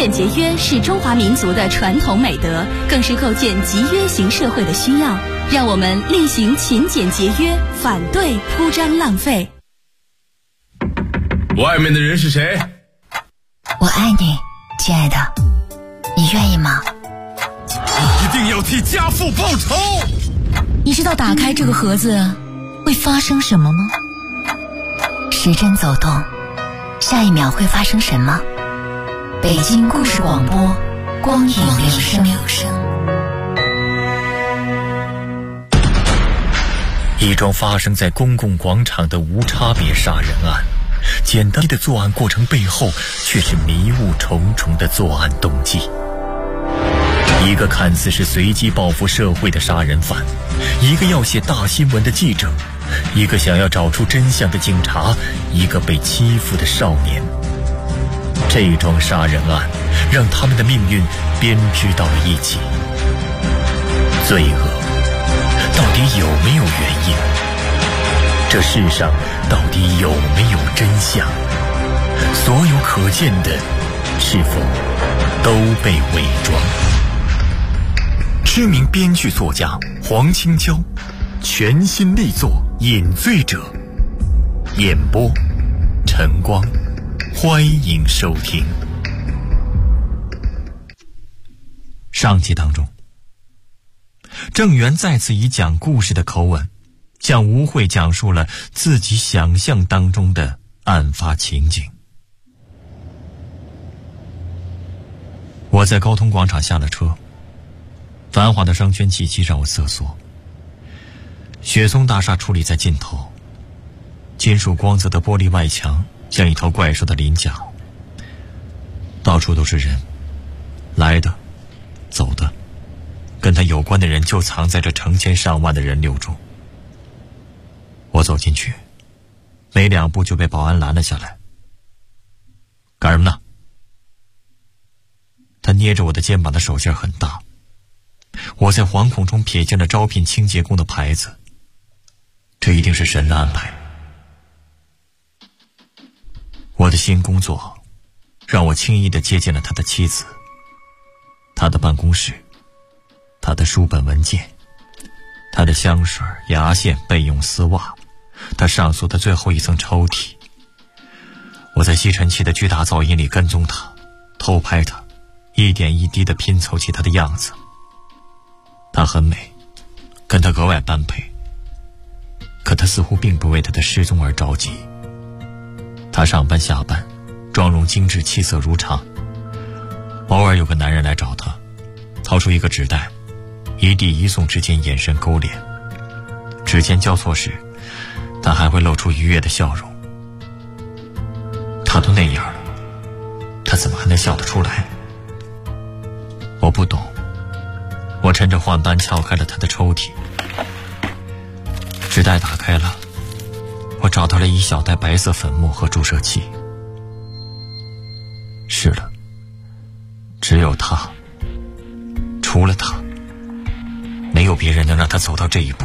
俭节约是中华民族的传统美德，更是构建集约型社会的需要。让我们力行勤俭节约，反对铺张浪费。 外面的人是谁？ 我爱你，亲爱的，你愿意吗？ 一定要替家父报仇！ 你知道打开这个盒子会发生什么吗？时针走动，下一秒会发生什么？北京故事广播，光影留声。 一桩发生在公共广场的无差别杀人案，简单的作案过程背后却是迷雾重重的作案动机。一个看似是随机报复社会的杀人犯，一个要写大新闻的记者，一个想要找出真相的警察，一个被欺负的少年。这桩杀人案让他们的命运编织到了一起。罪恶到底有没有原因？这世上到底有没有真相？所有可见的是否都被伪装？知名编剧作家黄青椒全新力作《饮醉者》，演播晨光，欢迎收听。上集当中，郑源再次以讲故事的口吻向吴慧讲述了自己想象当中的案发情景。我在高通广场下了车，繁华的商圈气息让我瑟缩。雪松大厦矗立在尽头，金属光泽的玻璃外墙像一头怪兽的鳞甲，到处都是人，来的走的，跟他有关的人就藏在这成千上万的人流中。我走进去，没2步就被保安拦了下来。干什么呢？他捏着我的肩膀的手劲很大。我在惶恐中瞥见了招聘清洁工的牌子，这一定是神的安排。我的新工作让我轻易地接见了他的妻子，他的办公室，他的书本文件，他的香水、牙线、备用丝袜，他上锁的最后一层抽屉。我在吸尘器的巨大噪音里跟踪他，偷拍他，一点一滴地拼凑起他的样子。她很美，跟他格外般配，可他似乎并不为他的失踪而着急。他上班下班，妆容精致，气色如常。偶尔有个男人来找他，掏出一个纸袋，一递一送之间眼神勾连，指尖交错时，他还会露出愉悦的笑容。他都那样了，他怎么还能笑得出来？我不懂。我趁着换班撬开了他的抽屉，纸袋打开了，我找到了一小袋白色粉末和注射器。是了，只有他，除了他，没有别人能让他走到这一步。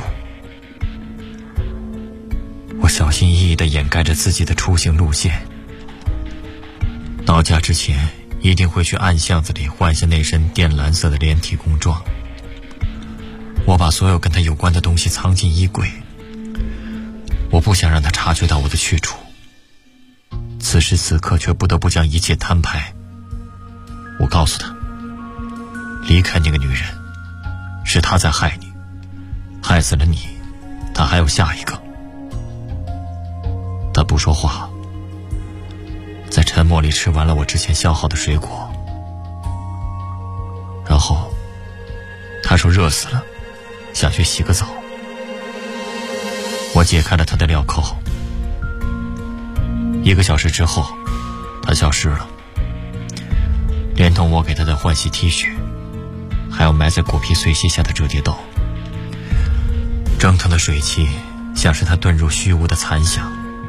我小心翼翼地掩盖着自己的出行路线，到家之前一定会去暗巷子里换下那身靛蓝色的连体工装。我把所有跟他有关的东西藏进衣柜，我不想让他察觉到我的去处。此时此刻却不得不将一切摊牌。我告诉他，离开那个女人，是她在害你，害死了你，她还有下一个。他不说话，在沉默里吃完了我之前削好的水果，然后他说热死了，想去洗个澡。我解开了他的镣铐。1个小时之后，他消失了，连同我给他的换洗 T 恤，还有埋在果皮碎屑下的折叠豆。蒸腾的水汽像是他遁入虚无的残响。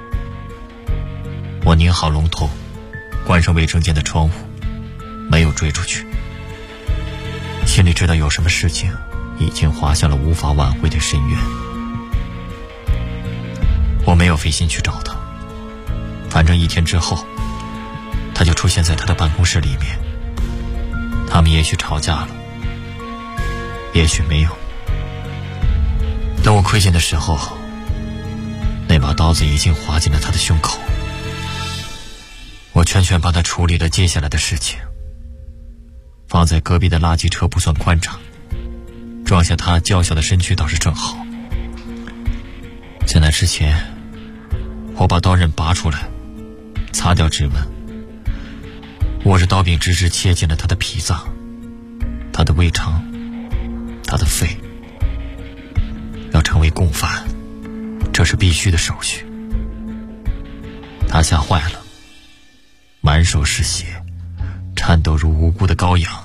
我拧好龙头，关上卫生间的窗户，没有追出去。心里知道有什么事情已经滑向了无法挽回的深渊。我没有费心去找他，反正1天之后他就出现在他的办公室里面， 他们也许吵架了，也许没有。等我窥见的时候，那把刀子已经划进了他的胸口。我全权帮他处理了接下来的事情，放在隔壁的垃圾车不算宽敞，撞下他娇小的身躯倒是正好。在那之前，我把刀刃拔出来，擦掉指纹，握着刀柄直直切进了他的脾脏、他的胃肠、他的肺。要成为共犯，这是必须的手续。他吓坏了，满手是血，颤抖如无辜的羔羊。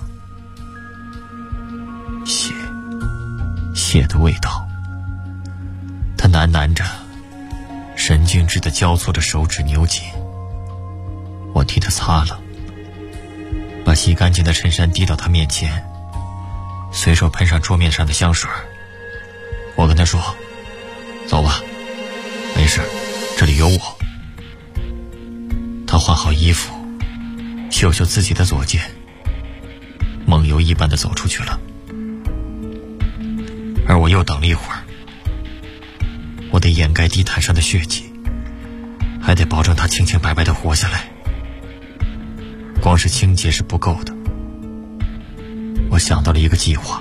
血的味道。他喃喃着，神经质地交错着手指扭紧。我替他擦了，把洗干净的衬衫递到他面前，随手喷上桌面上的香水。我跟他说：“走吧，没事，这里有我。”他换好衣服，嗅嗅自己的左肩，梦游一般的走出去了。而我又等了一会儿，我得掩盖地毯上的血迹，还得保证他清清白白的活下来。光是清洁是不够的，我想到了一个计划。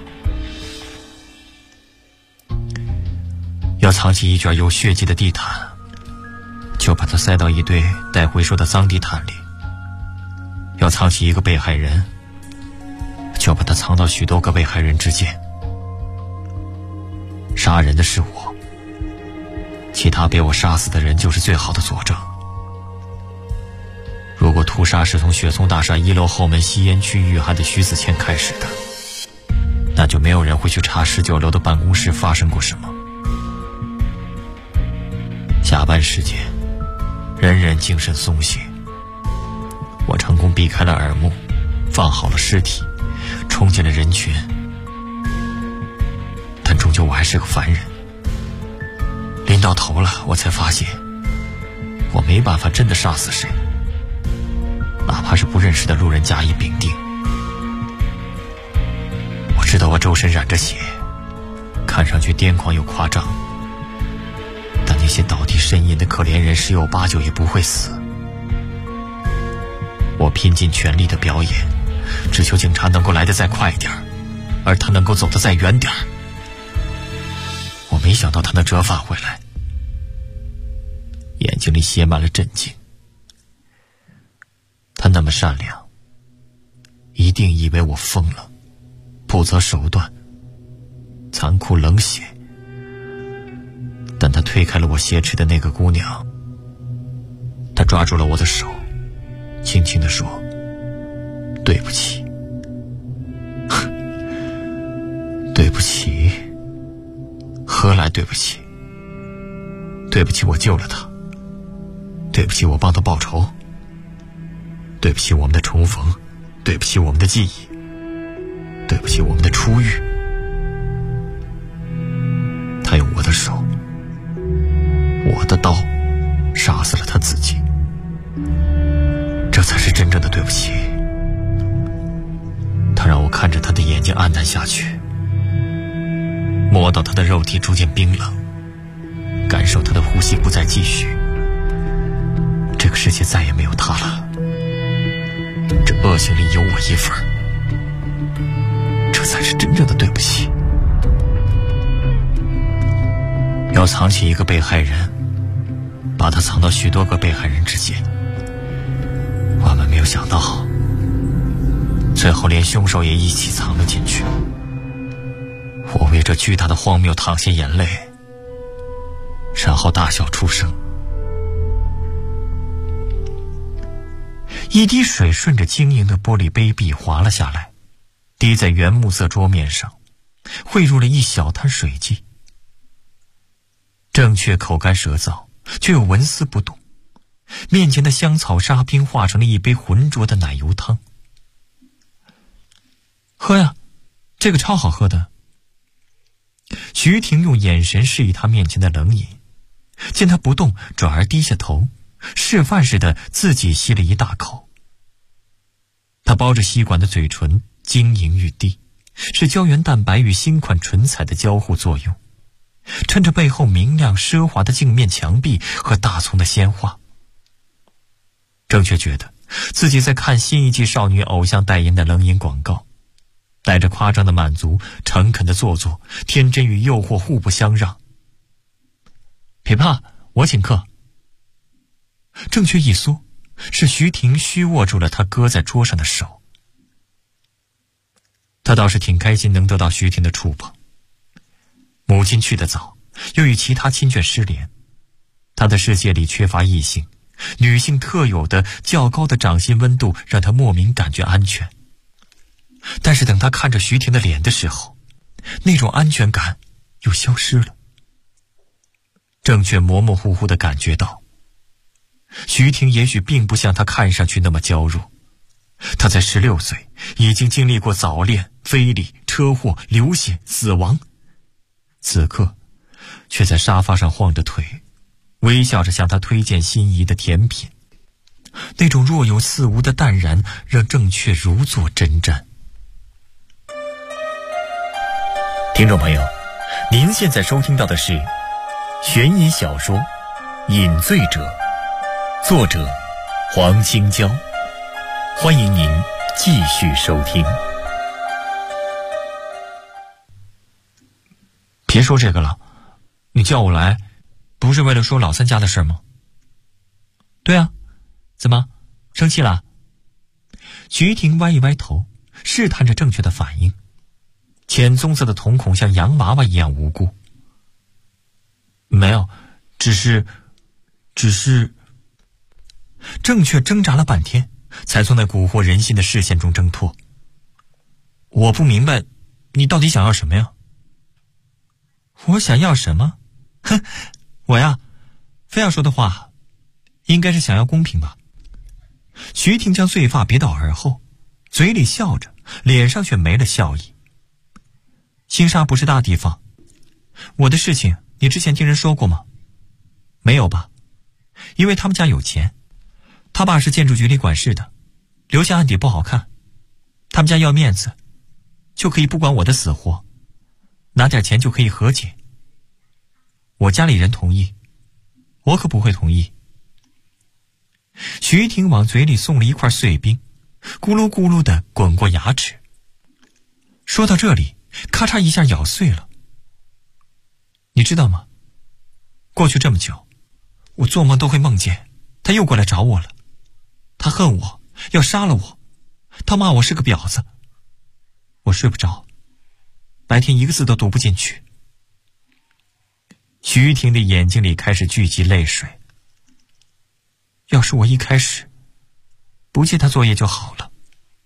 要藏起一卷有血迹的地毯，就把它塞到一堆待回收的脏地毯里；要藏起一个被害人，就把它藏到许多个被害人之间。杀人的是我，其他被我杀死的人就是最好的佐证。如果屠杀是从雪松大厦1楼后门吸烟区遇害的徐子谦开始的，那就没有人会去查19楼的办公室发生过什么。下班时间，人人精神松懈，我成功避开了耳目，放好了尸体，冲进了人群。但终究我还是个凡人，临到头了，我才发现我没办法真的杀死谁，哪怕是不认识的路人甲乙丙丁。我知道我周身染着血，看上去癫狂又夸张，但那些倒地呻吟的可怜人十有八九也不会死。我拼尽全力的表演，只求警察能够来得再快一点，而他能够走得再远点。我没想到他能折返回来，眼睛里写满了震惊。他那么善良，一定以为我疯了，不择手段，残酷冷血。但他推开了我挟持的那个姑娘，他抓住了我的手，轻轻地说：“对不起。”对不起？何来对不起？对不起我救了他，对不起我帮他报仇，对不起我们的重逢，对不起我们的记忆，对不起我们的初遇。他用我的手，我的刀，杀死了他自己，这才是真正的对不起。他让我看着他的眼睛黯淡下去，摸到他的肉体逐渐冰冷，感受他的呼吸不再继续。这个世界再也没有他了，这恶行里有我一份，这才是真正的对不起。要藏起一个被害人，把他藏到许多个被害人之间。我们没有想到，最后连凶手也一起藏了进去。我为这巨大的荒谬淌下眼泪，然后大笑出声。一滴水顺着晶莹的玻璃杯壁滑了下来，滴在原木色桌面上，汇入了一小滩水迹。正确口干舌燥，却又纹丝不动。面前的香草沙冰化成了一杯浑浊的奶油汤。喝呀，这个超好喝的。徐婷用眼神示意他面前的冷饮，见他不动，转而低下头，示范似的自己吸了一大口。他包着吸管的嘴唇晶莹欲滴，是胶原蛋白与新款唇彩的交互作用。衬着背后明亮奢华的镜面墙壁和大丛的鲜花，郑却觉得自己在看新一季少女偶像代言的冷饮广告，带着夸张的满足，诚恳的做作，天真与诱惑互不相让。别怕，我请客。郑却一缩，是徐婷虚握住了他搁在桌上的手。他倒是挺开心能得到徐婷的触碰。母亲去得早，又与其他亲眷失联，他的世界里缺乏异性，女性特有的较高的掌心温度让他莫名感觉安全。但是等他看着徐婷的脸的时候，那种安全感又消失了。郑却模模糊糊地感觉到，徐婷也许并不像他看上去那么娇弱。她在16岁已经经历过早恋、非礼、车祸、流血、死亡，此刻却在沙发上晃着腿，微笑着向他推荐心仪的甜品。那种若有似无的淡然让郑却如坐针毡。听众朋友，您现在收听到的是悬疑小说《饮醉者》，作者黄清娇，欢迎您继续收听。别说这个了，你叫我来不是为了说老三家的事吗？对啊，怎么生气了？徐婷歪一歪头，试探着正确的反应，浅棕色的瞳孔像洋娃娃一样无辜。没有，只是正确挣扎了半天，才从那蛊惑人心的视线中挣脱。我不明白你到底想要什么呀？我想要什么？哼，我呀，非要说的话，应该是想要公平吧。徐婷将碎发别到耳后，嘴里笑着，脸上却没了笑意。新沙不是大地方，我的事情你之前听人说过吗？没有吧？因为他们家有钱，他爸是建筑局里管事的，留下案底不好看，他们家要面子，就可以不管我的死活，拿点钱就可以和解。我家里人同意，我可不会同意。徐婷往嘴里送了一块碎冰，咕噜咕噜地滚过牙齿。说到这里，咔嚓一下咬碎了。你知道吗？过去这么久，我做梦都会梦见他又过来找我了。他恨我，要杀了我，他骂我是个婊子。我睡不着，白天一个字都读不进去。徐婷的眼睛里开始聚集泪水。要是我一开始不借他作业就好了。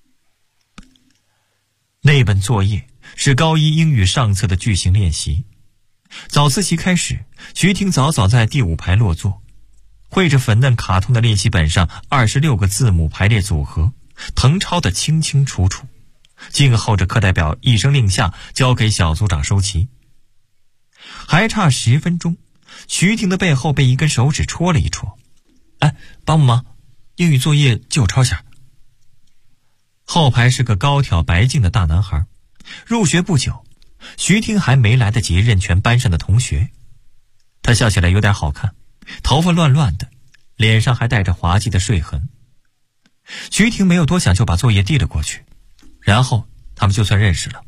那本作业是高一英语上册的句型练习。早自习开始，徐婷早早在第5排落座，绘着粉嫩卡通的练习本上26个字母排列组合，誊抄得清清楚楚，静候着课代表一声令下，交给小组长收齐。还差10分钟，徐婷的背后被一根手指戳了一戳。哎，帮忙，英语作业借我抄下。后排是个高挑白净的大男孩，入学不久，徐婷还没来得及认全班上的同学。他笑起来有点好看，头发乱乱的，脸上还带着滑稽的睡痕。徐婷没有多想，就把作业递了过去，然后他们就算认识了。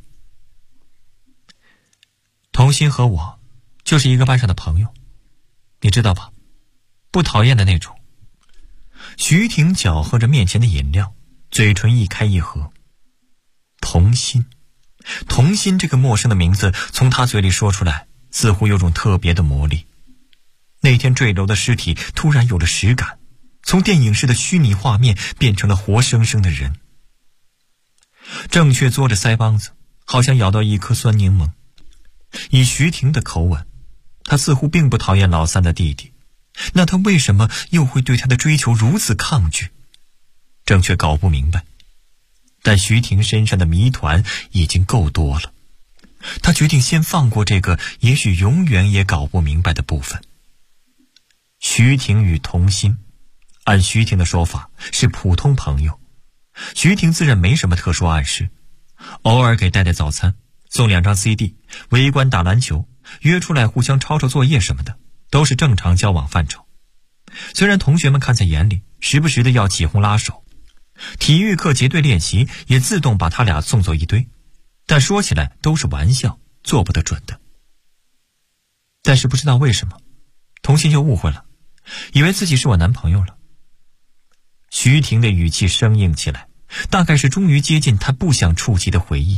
童心和我就是一个班上的朋友，你知道吧？不讨厌的那种。徐婷搅和着面前的饮料，嘴唇一开一合。童心，童心这个陌生的名字从他嘴里说出来，似乎有种特别的魔力。那天坠楼的尸体突然有了实感，从电影式的虚拟画面变成了活生生的人。郑却嘬着腮帮子，好像咬到一颗酸柠檬。以徐婷的口吻，他似乎并不讨厌老三的弟弟，那他为什么又会对他的追求如此抗拒？郑却搞不明白。但徐婷身上的谜团已经够多了，他决定先放过这个也许永远也搞不明白的部分。徐婷与童心，按徐婷的说法是普通朋友，徐婷自认没什么特殊暗示， 偶尔给带早餐，送2张 CD， 围观打篮球，约出来互相抄抄作业什么的，都是正常交往范畴。虽然同学们看在眼里，时不时的要起哄拉手，体育课结队练习也自动把他俩送作一堆，但说起来都是玩笑，做不得准的。但是不知道为什么，童心就误会了，以为自己是我男朋友了。徐婷的语气生硬起来，大概是终于接近他不想触及的回忆。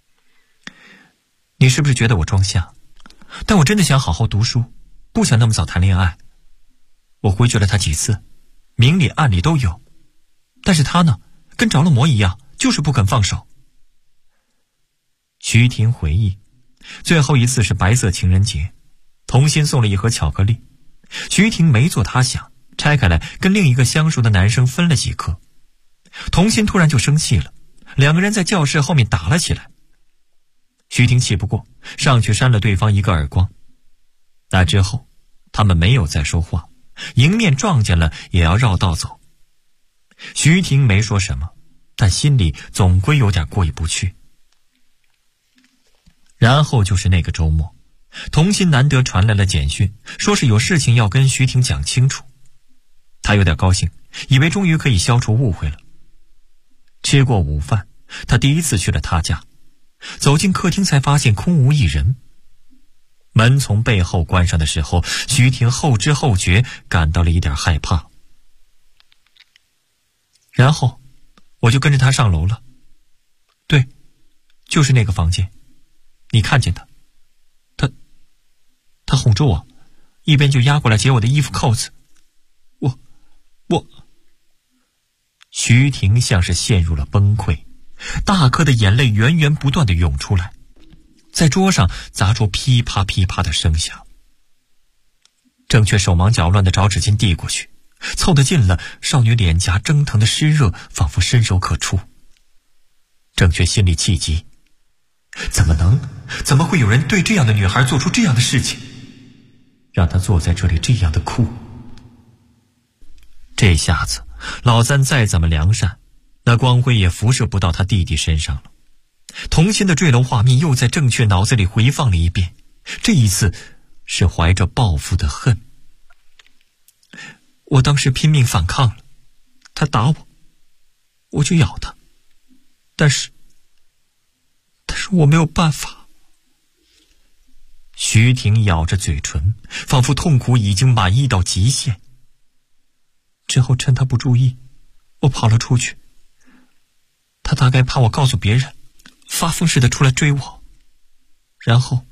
你是不是觉得我装瞎？但我真的想好好读书，不想那么早谈恋爱。我回绝了他几次，明里暗里都有，但是他呢，跟着了魔一样，就是不肯放手。徐婷回忆，最后一次是白色情人节，童心送了一盒巧克力，徐婷没做他想，拆开来跟另一个相熟的男生分了几颗。童心突然就生气了，2个人在教室后面打了起来。徐婷气不过，上去扇了对方一个耳光。那之后他们没有再说话，迎面撞见了也要绕道走。徐婷没说什么，但心里总归有点过意不去。然后就是那个周末，童心难得传来了简讯，说是有事情要跟徐婷讲清楚。他有点高兴，以为终于可以消除误会了。吃过午饭，他第一次去了他家，走进客厅才发现空无一人。门从背后关上的时候，徐婷后知后觉感到了一点害怕。然后我就跟着他上楼了。对，就是那个房间，你看见他哄着我，一边就压过来解我的衣服扣子。我徐婷像是陷入了崩溃，大颗的眼泪源源不断地涌出来，在桌上砸出噼啪噼啪的声响。郑却手忙脚乱地找纸巾递过去，凑得近了，少女脸颊蒸腾的湿热仿佛伸手可触。郑却心里气急，怎么会有人对这样的女孩做出这样的事情，让她坐在这里这样的哭。这下子老三再怎么良善，那光辉也辐射不到他弟弟身上了。童心的坠楼画面又在郑却脑子里回放了一遍，这一次是怀着报复的恨。我当时拼命反抗了，他打我，我就咬他，但是我没有办法。徐婷咬着嘴唇，仿佛痛苦已经满溢到极限。之后趁他不注意，我跑了出去，他大概怕我告诉别人，发疯似的出来追我，然后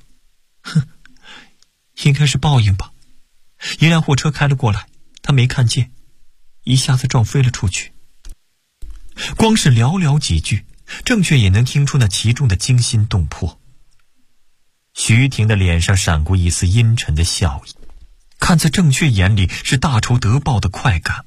应该是报应吧，一辆货车开了过来，他没看见，一下子撞飞了出去。光是寥寥几句，郑却也能听出那其中的惊心动魄。徐婷的脸上闪过一丝阴沉的笑意，看在郑却眼里是大仇得报的快感。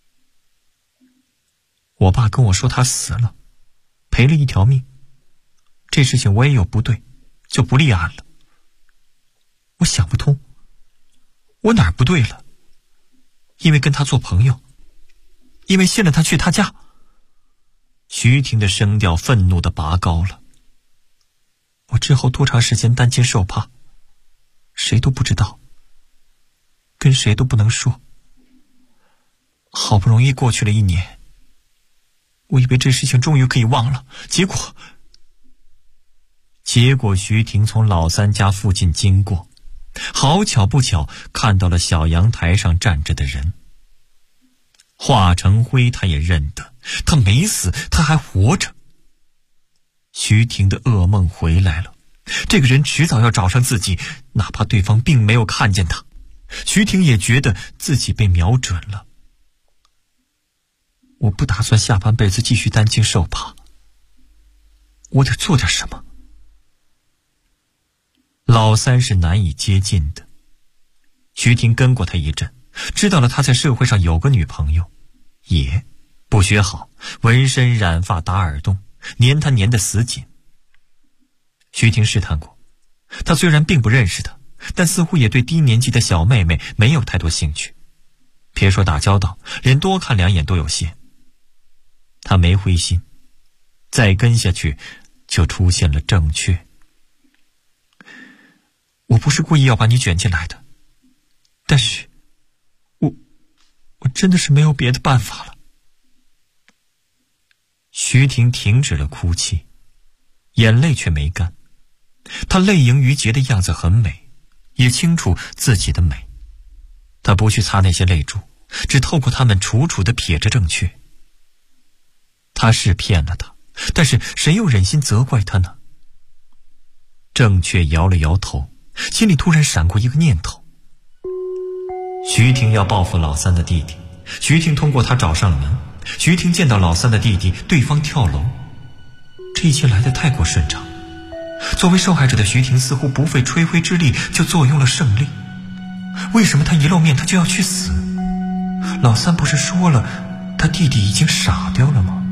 我爸跟我说他死了，赔了一条命，这事情我也有不对，就不立案了。我想不通，我哪儿不对了？因为跟他做朋友，因为信了他去他家。徐婷的声调愤怒地拔高了。我之后多长时间担惊受怕，谁都不知道，跟谁都不能说。好不容易过去了1年，我以为这事情终于可以忘了，结果徐婷从老三家附近经过，好巧不巧看到了小阳台上站着的人。华成辉他也认得，他没死，他还活着。徐婷的噩梦回来了，这个人迟早要找上自己，哪怕对方并没有看见他。徐婷也觉得自己被瞄准了。我不打算下半辈子继续担惊受怕，我得做点什么。老三是难以接近的，徐婷跟过他一阵，知道了他在社会上有个女朋友，也不学好，纹身染发打耳洞，粘他粘得死紧。徐婷试探过，他虽然并不认识他，但似乎也对低年级的小妹妹没有太多兴趣，别说打交道，连多看2眼都有限。他没灰心，再跟下去就出现了正确。我不是故意要把你卷进来的，但是我真的是没有别的办法了。徐婷停止了哭泣，眼泪却没干。她泪盈于睫的样子很美，也清楚自己的美。她不去擦那些泪珠，只透过它们楚楚地瞥着正确。他是骗了他，但是谁又忍心责怪他呢？正确摇了摇头，心里突然闪过一个念头。徐婷要报复老三的弟弟，徐婷通过他找上了门，徐婷见到老三的弟弟，对方跳楼，这一切来得太过顺畅。作为受害者的徐婷似乎不费吹灰之力就坐拥了胜利。为什么他一露面他就要去死？老三不是说了他弟弟已经傻掉了吗？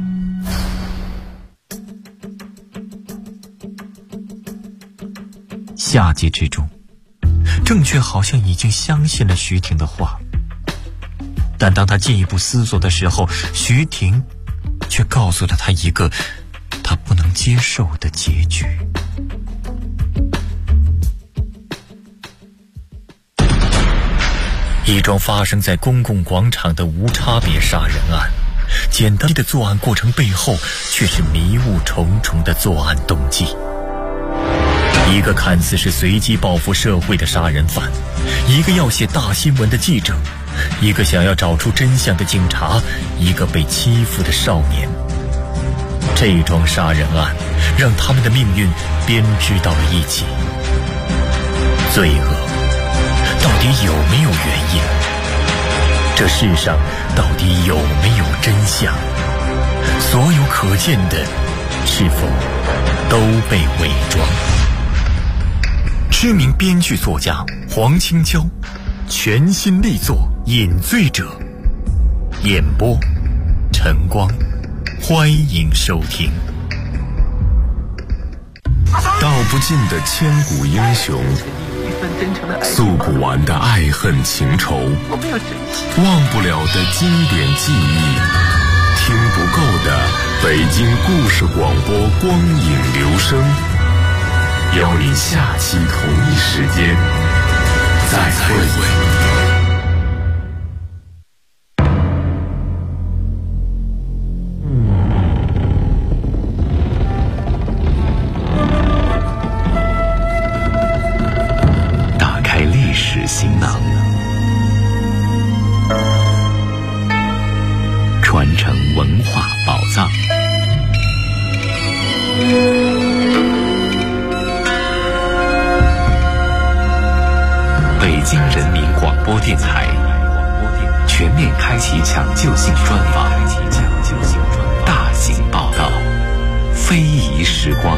夏季之中，正确好像已经相信了徐婷的话，但当他进一步思索的时候，徐婷却告诉了他一个他不能接受的结局。一桩发生在公共广场的无差别杀人案，简单的作案过程背后却是迷雾重重的作案动机。一个看似是随机报复社会的杀人犯，一个要写大新闻的记者，一个想要找出真相的警察，一个被欺负的少年。这桩杀人案让他们的命运编织到了一起。罪恶到底有没有原因？这世上到底有没有真相？所有可见的是否都被伪装？知名编剧作家黄青椒全新力作《饮醉者》，演播晨光，欢迎收听。 道不尽的千古英雄，诉不完的爱恨情仇，忘不了的经典记忆，听不够的北京故事广播光影留声。邀你下期同一时间再会。 打开历史行囊，传承文化宝藏。北京人民广播电台全面开启抢救性专访，大型报道，非遗时光。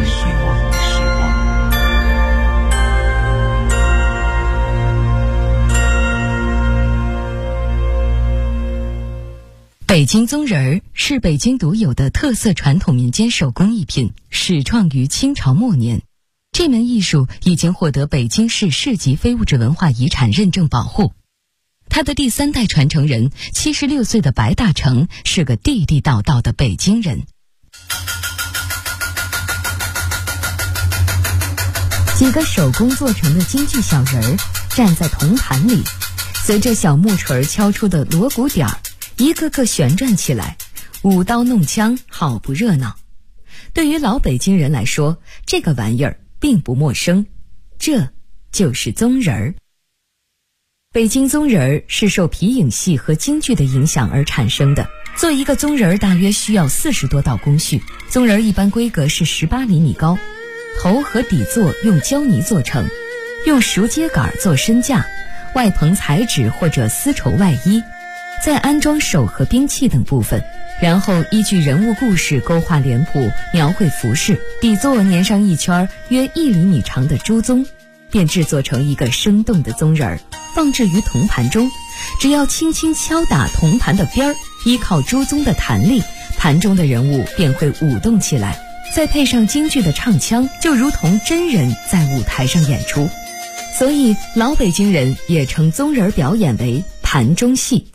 北京宗人儿是北京独有的特色传统民间手工艺品，始创于清朝末年。这门艺术已经获得北京市市级非物质文化遗产认证保护。他的第3代传承人76岁的白大成是个地地道道的北京人。几个手工做成的京剧小人儿站在铜盘里，随着小木锤敲出的锣鼓点儿，一个个旋转起来，舞刀弄枪，好不热闹。对于老北京人来说，这个玩意儿并不陌生，这就是宗人儿。北京宗人儿是受皮影戏和京剧的影响而产生的。做一个宗人儿大约需要40多道工序。宗人儿一般规格是18厘米高，头和底座用胶泥做成，用熟秸秆做身架，外棚彩纸或者丝绸外衣，再安装手和兵器等部分，然后依据人物故事勾画脸谱，描绘服饰，底座粘上一圈约1厘米长的猪鬃，便制作成一个生动的宗人儿，放置于铜盘中。只要轻轻敲打铜盘的边儿，依靠猪鬃的弹力，盘中的人物便会舞动起来，再配上京剧的唱腔，就如同真人在舞台上演出。所以老北京人也称宗人表演为盘中戏。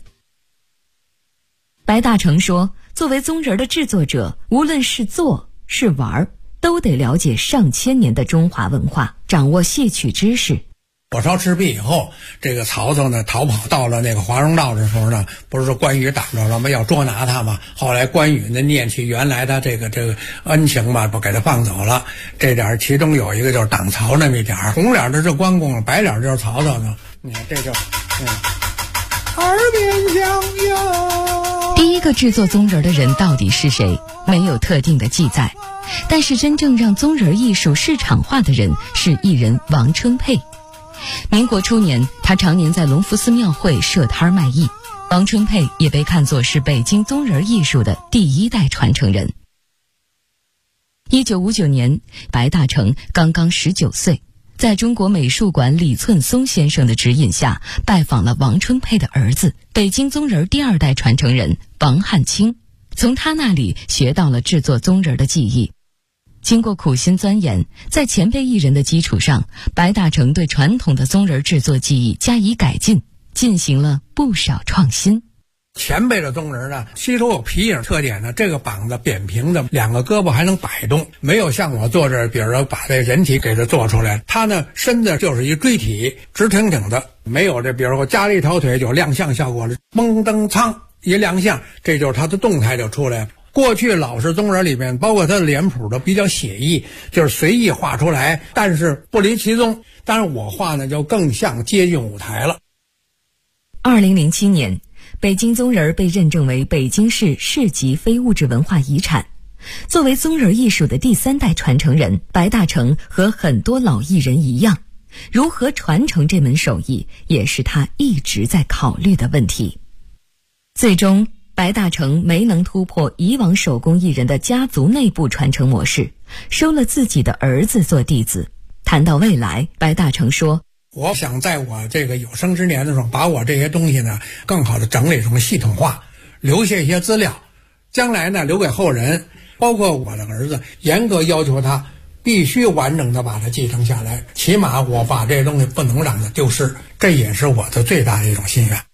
白大成说，作为宗人的制作者，无论是做是玩， 都得了解上千年的中华文化，掌握戏曲知识。 火烧赤壁以后，这个曹操呢逃跑到了那个华容道的时候呢，不是说关羽挡着了吗？要捉拿他嘛。后来关羽呢念起原来的这个恩情嘛，不给他放走了。这点其中有一个就是挡曹那么一点，红脸的是关公，白脸就是曹操呢。你看这就耳边响哟。 第一个制作宗人的人到底是谁？没有特定的记载，但是真正让宗人艺术市场化的人是艺人王春佩。民国初年，他常年在隆福寺庙会设摊卖艺。王春佩也被看作是北京宗人艺术的第一代传承人。1959年，白大成刚刚19岁，在中国美术馆李寸松先生的指引下，拜访了王春佩的儿子，北京宗人第二代传承人王汉卿，从他那里学到了制作宗人的技艺。经过苦心钻研，在前辈艺人的基础上，白大成对传统的宗人制作技艺加以改进，进行了不少创新。 前辈的宗人呢，稀头有皮影特点呢，这个膀子扁平的，两个胳膊还能摆动，没有像我坐这儿，比如说把这人体给它做出来。他呢身子就是一锥体，直挺挺的，没有这比如说加了一条腿就亮相效果了，蒙登苍一亮相，这就是他的动态就出来了。过去老式宗人里面，包括他的脸谱都比较写意，就是随意画出来，但是不离其宗。但是我画呢，就更像接近舞台了。 2007年，北京宗人被认证为北京市市级非物质文化遗产。作为宗人艺术的第三代传承人，白大成和很多老艺人一样，如何传承这门手艺，也是他一直在考虑的问题。最终，白大成没能突破以往手工艺人的家族内部传承模式，收了自己的儿子做弟子。谈到未来，白大成说， 我想在我这个有生之年的时候，把我这些东西呢更好的整理成系统化，留下一些资料，将来呢留给后人，包括我的儿子，严格要求他必须完整的把它继承下来，起码我把这些东西不能让它丢失，这也是我的最大的一种心愿。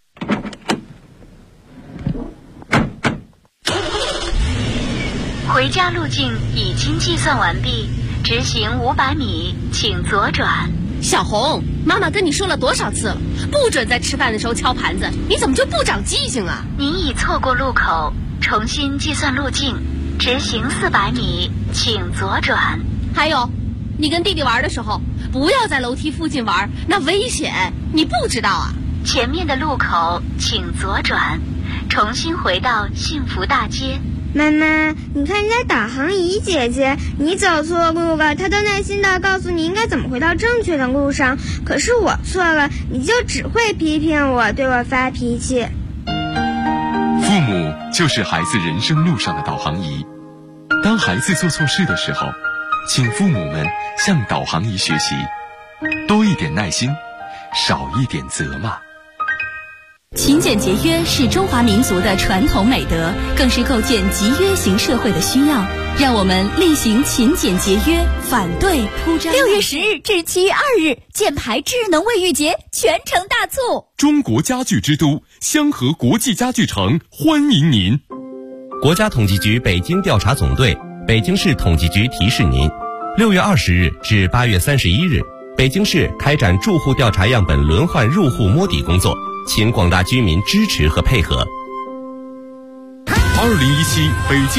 回家路径已经计算完毕，直行500米，请左转。 小红，妈妈跟你说了多少次了，不准在吃饭的时候敲盘子，你怎么就不长记性啊？ 您已错过路口，重新计算路径，直行400米，请左转。 还有，你跟弟弟玩的时候，不要在楼梯附近玩，那危险，你不知道啊？ 前面的路口请左转，重新回到幸福大街。 妈妈，你看人家导航仪姐姐，你走错路了，她都耐心地告诉你应该怎么回到正确的路上。可是我错了，你就只会批评我，对我发脾气。 父母就是孩子人生路上的导航仪。当孩子做错事的时候，请父母们向导航仪学习，多一点耐心，少一点责骂。 勤俭节约是中华民族的传统美德，更是构建集约型社会的需要。让我们厉行勤俭节约，反对铺张。 6月10日至7月2日，箭牌智能卫浴节全城大促！ 中国家具之都香河国际家具城欢迎您。 国家统计局北京调查总队、北京市统计局提示您：6月20日至8月31日，北京市开展住户调查样本轮换入户摸底工作。请广大居民支持和配合。 2017北京